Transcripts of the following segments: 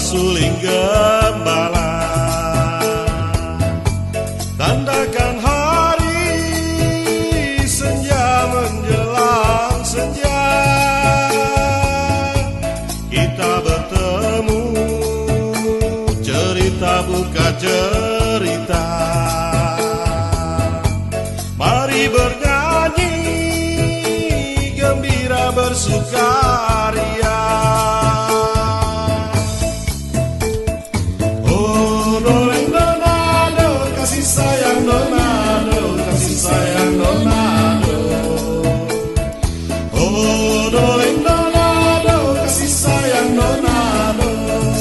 suling gembala, tandakan hari senja menjelang senja. Kita bertemu, cerita buka cerita. Mari bernyanyi, gembira bersukaria. Oh doleng donado, kasih sayang donado, kasih sayang donado. Oh doleng donado, kasih sayang donado.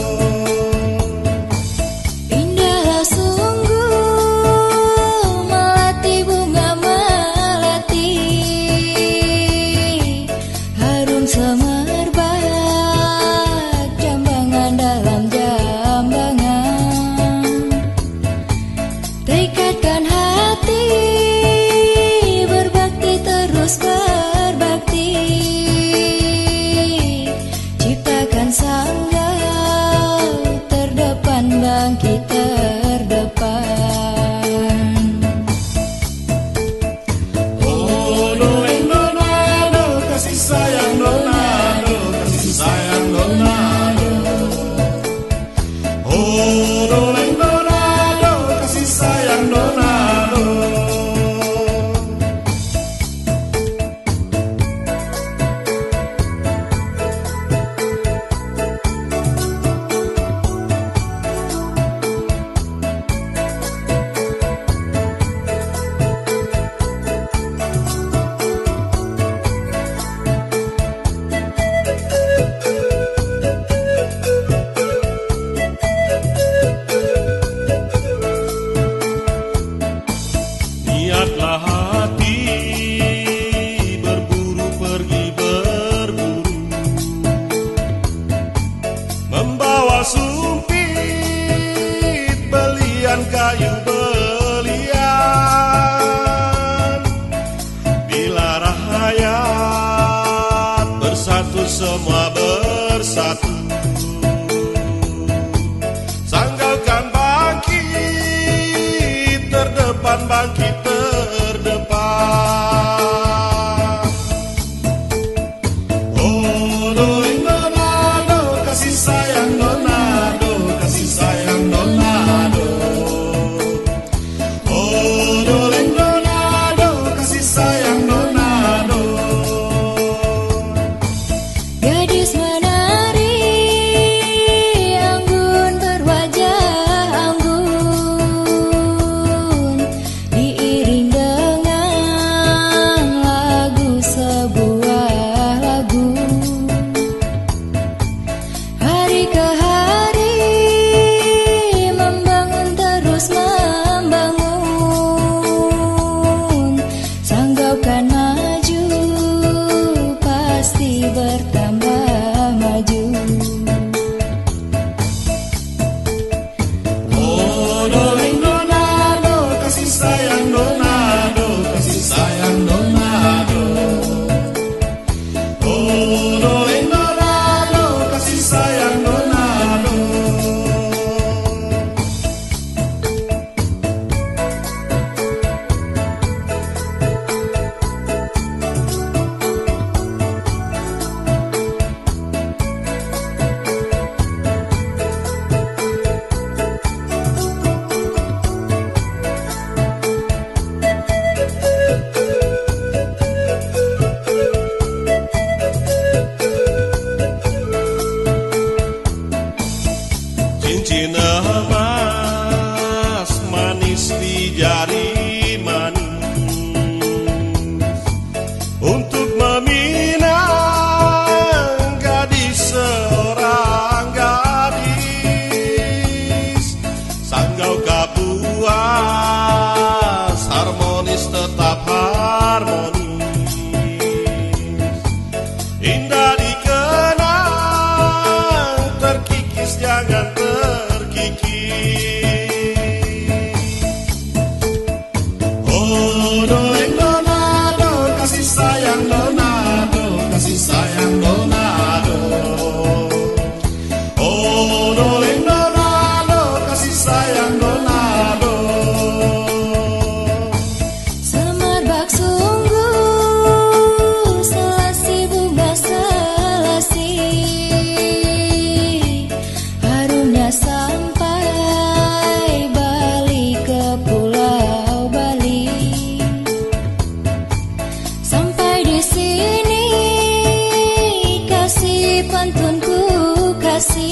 Indahlah sungguh melati bunga melati, harum semerbak jambangan dalam jambangan. Tekadkan hati berbakti terus berbakti, ciptakan sanggal terdepan bangkit terdepan. Oh doleng donado, kasih sayang donado, kasih sayang donado. Oh doleng donado, kasih sayang donado. Niatlah hati berburu pergi berburu, membawa sumpit belian kayu belian. Bila rahayat bersatu semua bersatu, sanggaukan bangkit terdepan bangkit terdepan. Oh doleng donado, kasih sayang donado, kasih sayang donado. Oh doleng donado, kasih sayang donado. Gadis menari anggun berwajah anggun, diiring dengan lagu sebuah lagu. Hari ke hari membangun terus membangun, sanggaukan maju pasti bertambah maju. Oh doleng donado, kasih sayang donado, kasih sayang donado. Oh doleng donado, kasih sayang donado. Cincin emas manis di jari manis, untuk meminang gadis seorang gadis. Sanggau kapuas harmonis tetap harmonis, indah dikenang terkikis jangan terkikis. kasih